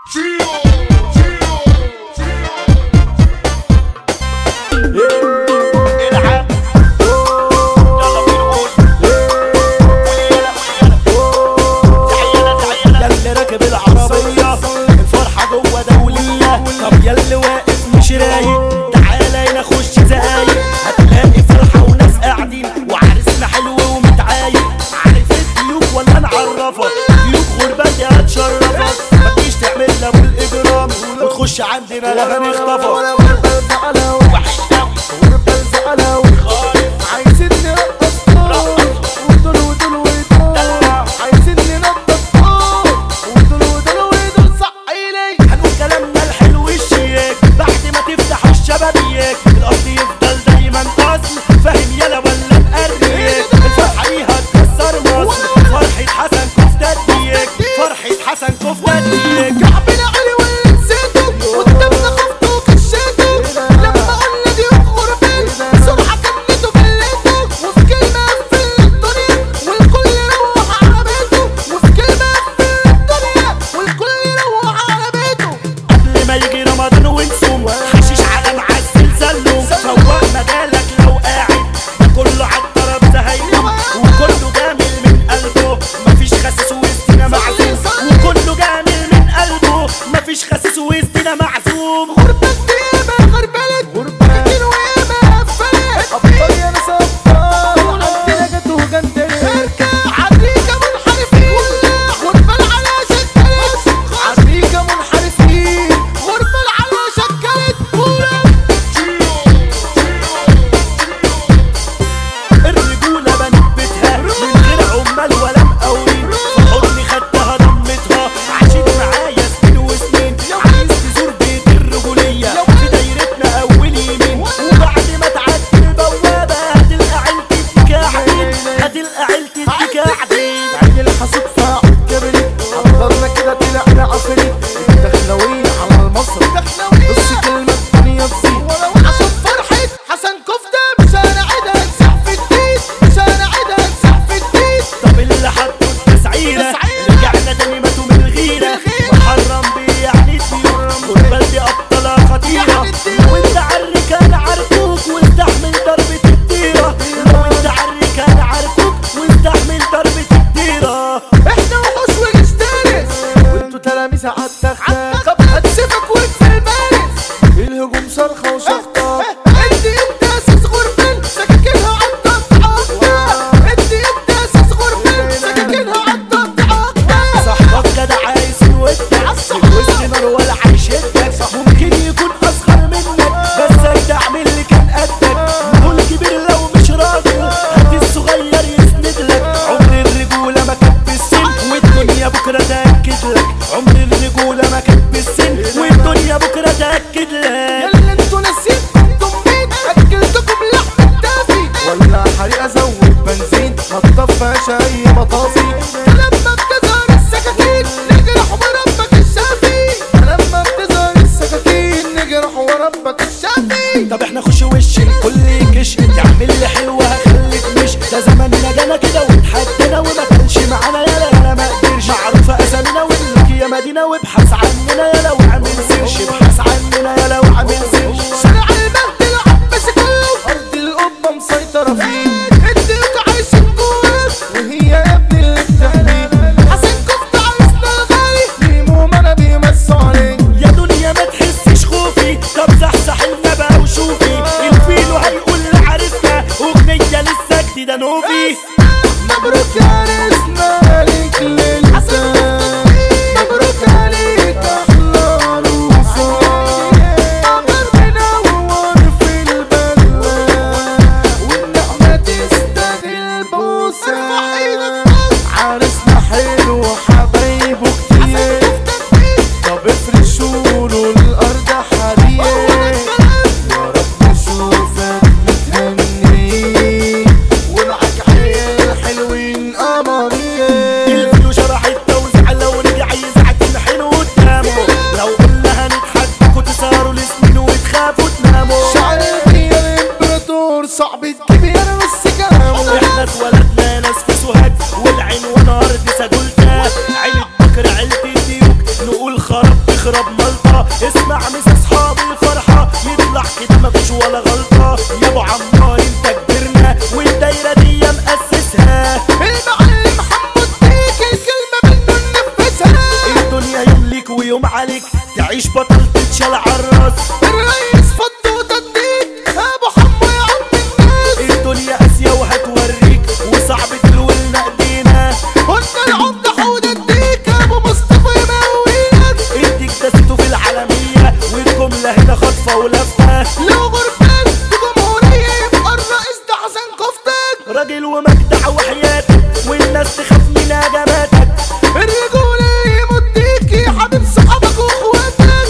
ياللي واقف مش رايق تعالى هنا خش زقايق هتلاقي فرحة وناس قاعدين وعرسنا حلو ومتعايق. عارف الضيوف ولا نعرفك ضيوف غربتي هتشرفك متجيش تعمل لنا بالاجرام وتخش عندنا لا هنخطفك. وحش قوي غربة زعلاوي عايزين نرقص ودول ودول ودول عايزين ننضف ودول ودول صحيلي. هنقول كلامنا الحلو الشياك بعد ما تفتحوا الشبابيك القصد يفضل دايما اصل فاهم يلا ولا مقريك. الفرحة دي هتكسر مصر فرحة حسن كفتة ديك فرحة حسن كفتة ديك. كعبنا علي ولا نسيته قدامنا خفته وكشيته لما قلنا ضيوف غربين بسرعة كنته بليته وفي كلمة قفل الدنيا والكل يروح على بيته وفي كلمة قفل الدنيا والكل يروح على بيته. قبل ما يجي رمضان ونصوم حشيش على معسل سلوم فوق مجالك لو قاعد ده كله عالترابيزة هيقوم وكله جامل من قلبه مفيش خسيس وسطنا معزوم وكله جامل من قلبه مفيش خسيس وسطنا معزوم. غربة ديما غربلت غربتين وياما قفلت أبطال يا ناس أبطال عندنا جت وجندلت عريكة منحرفين غربة على شكلت عريكة منحرفين غربة على شكلت الرجولة بنت بيتها من غير عمال ولا مقاولين في حضني خدتها ضمتها عاشت معايا سنين وسنين. عايز تزور بيت الرجولية في دايرتنا أول يمين وبعد ما تعدي البوابة هتلقى عيلتي بتكعبين هتلقى عيلتي بتكعبين. عين الحسود فاعل كبرت حضرنا كده طلعنا عفريت دخلوين على المصر بص كلمة الدنيا تزيد عشان فرحة حسن كفتة مش هنعيدها نسحف الدين مش هنعيدها نسحف الدين. طب اللي حطوا التسعيرة رجعنا تاني ماتوا من الغيرة محرم بيه يعني الطيور والبلد أبطالها خطيرة. لو انت عالركان عارفوك واستحمل ضربة الطيرة لو انت عالركان عارفوك واستحمل ضربة الطيرة. احنا وحوش ونشترس وانتوا تلاميذ عالتختة طب هتسيبك وقف المارس الهجوم صرخة وشخطة ادي انت اساس غربين سكاكينها عالضغط عقدة ادي انت اساس غربين سكاكينها عالضغط عقدة. صاحبك جدع عايز يودك وسط نار ولا هيشدك ممكن يكون اصغر منك بس هتعمل اللي كان قدك. قول كبير لو مش راجل هات الصغير يسند لك. عمر الرجولة ما كانت بالسن والدنيا بكرة تأكد لك. عمر الرجولة ما كانت بالسن والدنيا بكرة تأكد لك. يلا انتوا ناسين كنتم مين اكلتكم لحم الدافي ولا حريقة ازود بنزين ما تطفاش اي مطافي. لما بتظهر السكاكين نجرح وربك الشافي لما بتظهر السكاكين نجرح وربك الشافي. طب احنا خش وش الكل يكش تعمل لي حلوة هخليك مش ده زماننا جانا كده واتحدنا وما كانش معانا يالا انا ما قدرش معروفة اسامينا ونلك يا مدينة وابحث عننا يالا واعمل سيرش ابحث عننا يالا واعمل سيرش. شارع المهد العباس كله ارض القبة مسيطرة فيه الديوك عايشين جواك وهي يا ابني اللي بتحميه. حسن كفتة عايزنا الغالي ليمو ما انا بيمسوا عليه يا دنيا ما تحسش خوفي طب زحزح لنا بقى وشوفي الفيلو هيقول لعرسنا اغنية لسه جديدة نوفي. مبروك يا عرسنا عليك للحسن مبروك عليك احلى ويوم عليك تعيش بطل تتشال عالراس. الريس فض وتديك ابو حمو يا عم الناس. الدنيا قاسية وهتوريك وصعب تلولنا ايدينا. قلنا العمدة حود اديك ابو مصطفى يمويك. اديك دسته في العالمية والجملة هنا خطفة ولفة. لو غربان بجمهورية يبقى الرئيس ده حسن كفتك. راجل ومجدع وحياتك والناس تخاف من هجماتك. الرجولة اللي يمديك يا حبيب صحابك واخواتك.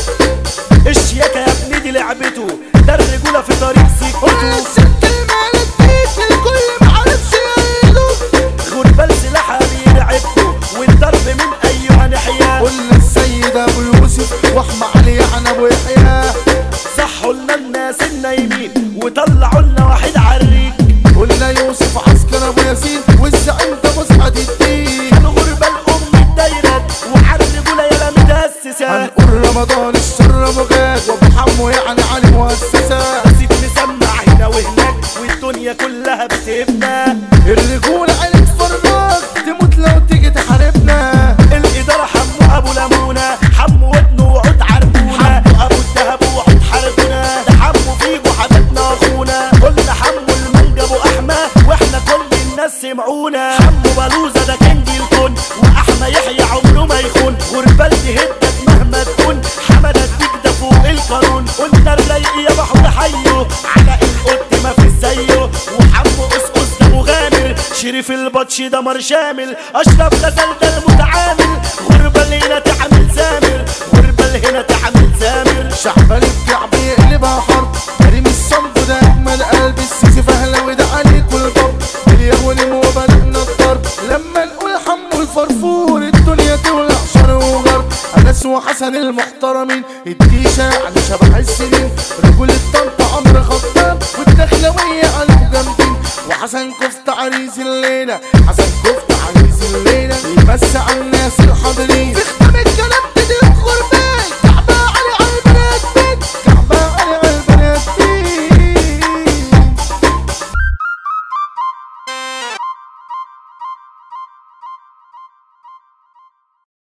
الشياكة يا ابني دي لعبته، ده الرجولة في طريق سكته. والست المال اديك الكل معرفش يقيده. غربال سلاحها بيلعبكوا والضرب من ايها ناحية. قلنا السيد ابو يوسف واحمى علي عن ابو يحيى. صحوا لنا الناس النايمين وطلعوا لنا واحد عريك. قلنا يوسف عسكر ابو ياسين والزعيم ده مسعد الدين. الغربة الام الدايرة وعلى الرجولة يالا متأسسة. هنقول رمضان الشر مجاد وابو حمو يعني علي مؤسسة. نسيت مسمع هنا وهناك والدنيا كلها بتبنى. الرجولة عينك فراغ تموت لو تيجي تحاربنا. الإدارة حمو أبو لمونة، حمو ودنه وعود عربونة. حمو أبو الدهب وعود حربنا، ده حمو فيجو حبيبنا أخونا. قلنا حمو المانجا أبو أحمى وإحنا كل الناس سمعونا. حمو بلوزة ده كنجي الكون وأحمى يحيى عمره ما يخون. غربال تهدك مهما تكون، حمد أديك ده فوق القانون. قلنا الرايق يا بحر حيه على القط ما في زيه. وحمو قصقص ده مغامر، شريف البطشي ده مر شامل. أشرف غزال ده المتعامل، غربال هنا تعمل سامر. غربال هنا تعمل سامر. شعبان الكعب يقلبها حرب. كريم الصنف ده اجمل قلب السيسي فهلوي ده عليك والباب. اليهوني وبدأنا الضرب لما نقول حمو الفرفور الدنيا تولع شر وغرب. انس وحسن المحترمين الديشة يعني شبح السنين. رجول الطنطا عمرو خطاب والدخلوية عليهم جامدين. وحسن كفت عريس الليلة